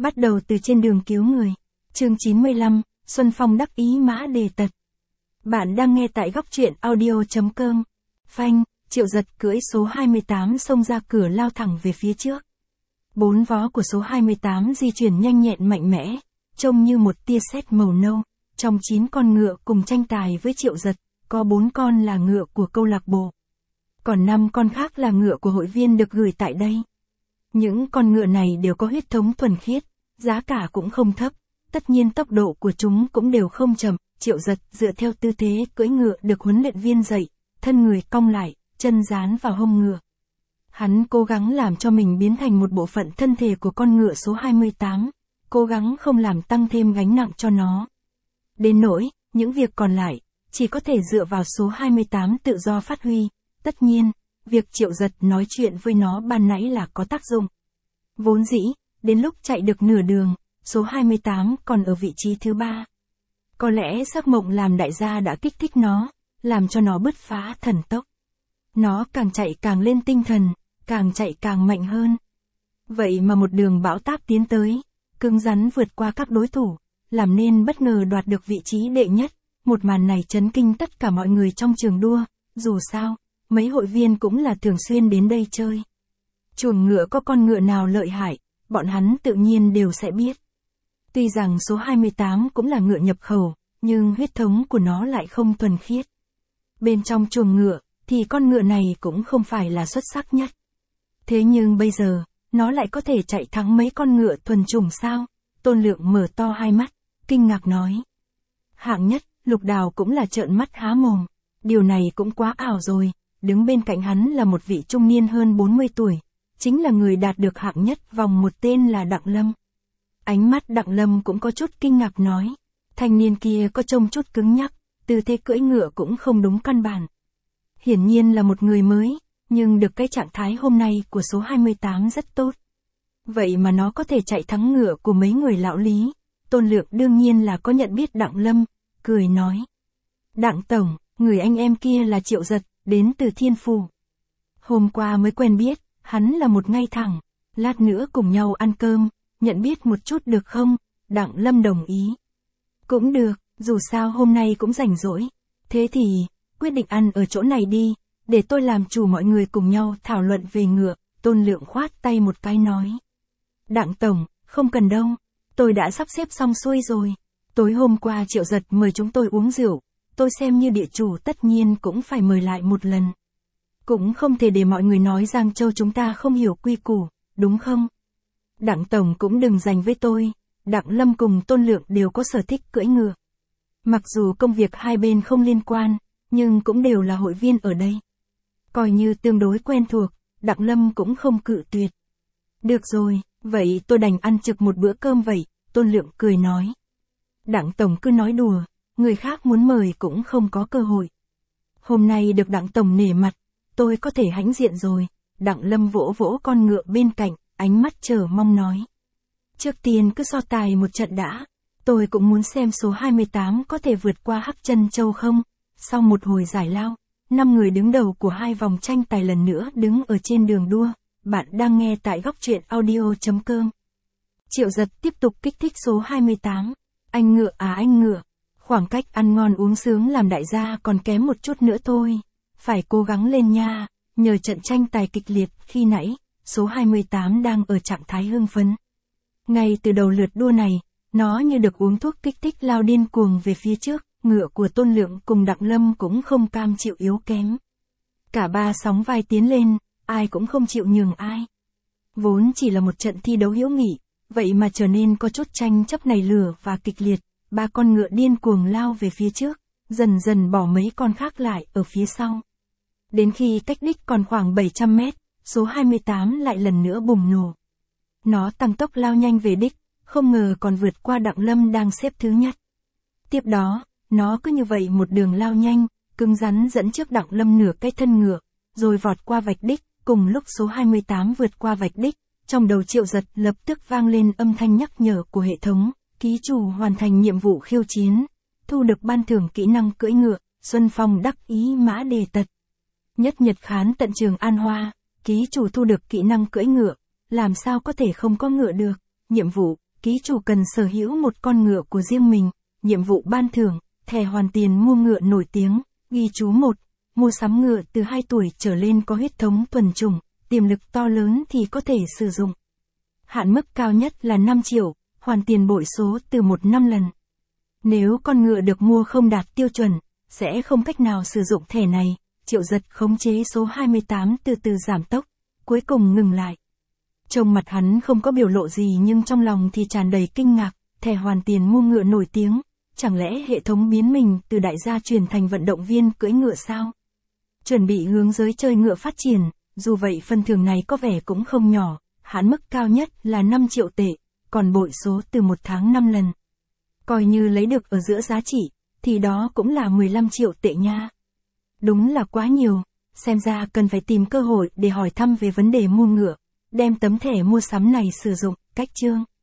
Bắt đầu từ trên đường cứu người. Chương 95, Xuân Phong đắc ý mã đề tật. Bạn đang nghe tại góc truyện audio.com. Phanh, Triệu Giật cưỡi số 28 xông ra cửa lao thẳng về phía trước. Bốn vó của số 28 di chuyển nhanh nhẹn mạnh mẽ, trông như một tia sét màu nâu. Trong 9 con ngựa cùng tranh tài với Triệu Giật, có 4 con là ngựa của câu lạc bộ. Còn 5 con khác là ngựa của hội viên được gửi tại đây. Những con ngựa này đều có huyết thống thuần khiết, giá cả cũng không thấp, tất nhiên tốc độ của chúng cũng đều không chậm. Triệu Giật dựa theo tư thế cưỡi ngựa được huấn luyện viên dạy, thân người cong lại, chân dán vào hông ngựa. Hắn cố gắng làm cho mình biến thành một bộ phận thân thể của con ngựa số 28, cố gắng không làm tăng thêm gánh nặng cho nó. Đến nỗi, những việc còn lại, chỉ có thể dựa vào số 28 tự do phát huy. Tất nhiên, việc Triệu Giật nói chuyện với nó ban nãy là có tác dụng. Vốn dĩ, đến lúc chạy được nửa đường, số 28 còn ở vị trí thứ 3. Có lẽ giấc mộng làm đại gia đã kích thích nó, làm cho nó bứt phá thần tốc. Nó càng chạy càng lên tinh thần, càng chạy càng mạnh hơn. Vậy mà một đường bão táp tiến tới, cứng rắn vượt qua các đối thủ, làm nên bất ngờ đoạt được vị trí đệ nhất. Một màn này chấn kinh tất cả mọi người trong trường đua, dù sao, mấy hội viên cũng là thường xuyên đến đây chơi. Chuồng ngựa có con ngựa nào lợi hại, bọn hắn tự nhiên đều sẽ biết. Tuy rằng số 28 cũng là ngựa nhập khẩu, nhưng huyết thống của nó lại không thuần khiết. Bên trong chuồng ngựa, thì con ngựa này cũng không phải là xuất sắc nhất. Thế nhưng bây giờ, nó lại có thể chạy thắng mấy con ngựa thuần chủng sao? Tôn Lượng mở to hai mắt, kinh ngạc nói. Hạng nhất, Lục Đào cũng là trợn mắt há mồm. Điều này cũng quá ảo rồi, đứng bên cạnh hắn là một vị trung niên hơn 40 tuổi. Chính là người đạt được hạng nhất vòng một tên là Đặng Lâm. Ánh mắt Đặng Lâm cũng có chút kinh ngạc nói. Thanh niên kia có trông chút cứng nhắc, tư thế cưỡi ngựa cũng không đúng căn bản. Hiển nhiên là một người mới, nhưng được cái trạng thái hôm nay của số 28 rất tốt. Vậy mà nó có thể chạy thắng ngựa của mấy người lão lý. Tôn Lượng đương nhiên là có nhận biết Đặng Lâm, cười nói. Đặng Tổng, người anh em kia là Triệu Giật, đến từ Thiên Phủ. Hôm qua mới quen biết, hắn là một ngay thẳng, lát nữa cùng nhau ăn cơm, nhận biết một chút được không? Đặng Lâm đồng ý. Cũng được, dù sao hôm nay cũng rảnh rỗi. Thế thì, quyết định ăn ở chỗ này đi, để tôi làm chủ mọi người cùng nhau thảo luận về ngựa. Tôn Lượng khoát tay một cái nói. Đặng Tổng, không cần đâu, tôi đã sắp xếp xong xuôi rồi. Tối hôm qua Triệu Giật mời chúng tôi uống rượu, tôi xem như địa chủ tất nhiên cũng phải mời lại một lần. Cũng không thể để mọi người nói Giang Châu chúng ta không hiểu quy củ, đúng không? Đặng Tổng cũng đừng giành với tôi. Đặng Lâm cùng Tôn Lượng đều có sở thích cưỡi ngựa. Mặc dù công việc hai bên không liên quan, nhưng cũng đều là hội viên ở đây. Coi như tương đối quen thuộc, Đặng Lâm cũng không cự tuyệt. Được rồi, vậy tôi đành ăn trực một bữa cơm vậy, Tôn Lượng cười nói. Đặng Tổng cứ nói đùa, người khác muốn mời cũng không có cơ hội. Hôm nay được Đặng Tổng nể mặt, tôi có thể hãnh diện rồi. Đặng Lâm vỗ vỗ con ngựa bên cạnh, ánh mắt chờ mong nói. Trước tiên cứ so tài một trận đã, tôi cũng muốn xem số 28 có thể vượt qua Hắc Chân Châu không. Sau một hồi giải lao, 5 người đứng đầu của 2 vòng tranh tài lần nữa đứng ở trên đường đua. Bạn đang nghe tại góc truyện audio.com. Triệu Giật tiếp tục kích thích số 28. Anh ngựa à anh ngựa, khoảng cách ăn ngon uống sướng làm đại gia còn kém một chút nữa thôi. Phải cố gắng lên nha. Nhờ trận tranh tài kịch liệt khi nãy, số 28 đang ở trạng thái hưng phấn. Ngay từ đầu lượt đua này, nó như được uống thuốc kích thích lao điên cuồng về phía trước. Ngựa của Tôn Lượng cùng Đặng Lâm cũng không cam chịu yếu kém. Cả ba sóng vai tiến lên, ai cũng không chịu nhường ai. Vốn chỉ là một trận thi đấu hữu nghị, vậy mà trở nên có chút tranh chấp nảy lửa và kịch liệt. Ba con ngựa điên cuồng lao về phía trước, dần dần bỏ mấy con khác lại ở phía sau. Đến khi cách đích còn khoảng 700 mét, số 28 lại lần nữa bùng nổ. Nó tăng tốc lao nhanh về đích, không ngờ còn vượt qua Đặng Lâm đang xếp thứ nhất. Tiếp đó, nó cứ như vậy một đường lao nhanh, cứng rắn dẫn trước Đặng Lâm nửa cái thân ngựa, rồi vọt qua vạch đích. Cùng lúc số 28 vượt qua vạch đích, trong đầu Triệu Giật lập tức vang lên âm thanh nhắc nhở của hệ thống. Ký chủ hoàn thành nhiệm vụ khiêu chiến, thu được ban thưởng kỹ năng cưỡi ngựa. Xuân Phong đắc ý mã đề tật. Nhất Nhật Khán tận Trường An Hoa, ký chủ thu được kỹ năng cưỡi ngựa, làm sao có thể không có ngựa được. Nhiệm vụ, ký chủ cần sở hữu một con ngựa của riêng mình. Nhiệm vụ ban thưởng, thẻ hoàn tiền mua ngựa nổi tiếng, ghi chú 1. Mua sắm ngựa từ 2 tuổi trở lên có huyết thống thuần chủng, tiềm lực to lớn thì có thể sử dụng. Hạn mức cao nhất là 5 triệu, hoàn tiền bội số từ 1 năm lần. Nếu con ngựa được mua không đạt tiêu chuẩn, sẽ không cách nào sử dụng thẻ này. Triệu Giật khống chế số 28 từ từ giảm tốc, cuối cùng ngừng lại. Trông mặt hắn không có biểu lộ gì nhưng trong lòng thì tràn đầy kinh ngạc, thẻ hoàn tiền mua ngựa nổi tiếng, chẳng lẽ hệ thống biến mình từ đại gia chuyển thành vận động viên cưỡi ngựa sao? Chuẩn bị hướng giới chơi ngựa phát triển, dù vậy phần thưởng này có vẻ cũng không nhỏ, hạn mức cao nhất là 5 triệu tệ, còn bội số từ 1 tháng 5 lần. Coi như lấy được ở giữa giá trị, thì đó cũng là 15 triệu tệ nha. Đúng là quá nhiều, xem ra cần phải tìm cơ hội để hỏi thăm về vấn đề mua ngựa, đem tấm thẻ mua sắm này sử dụng, cách chương.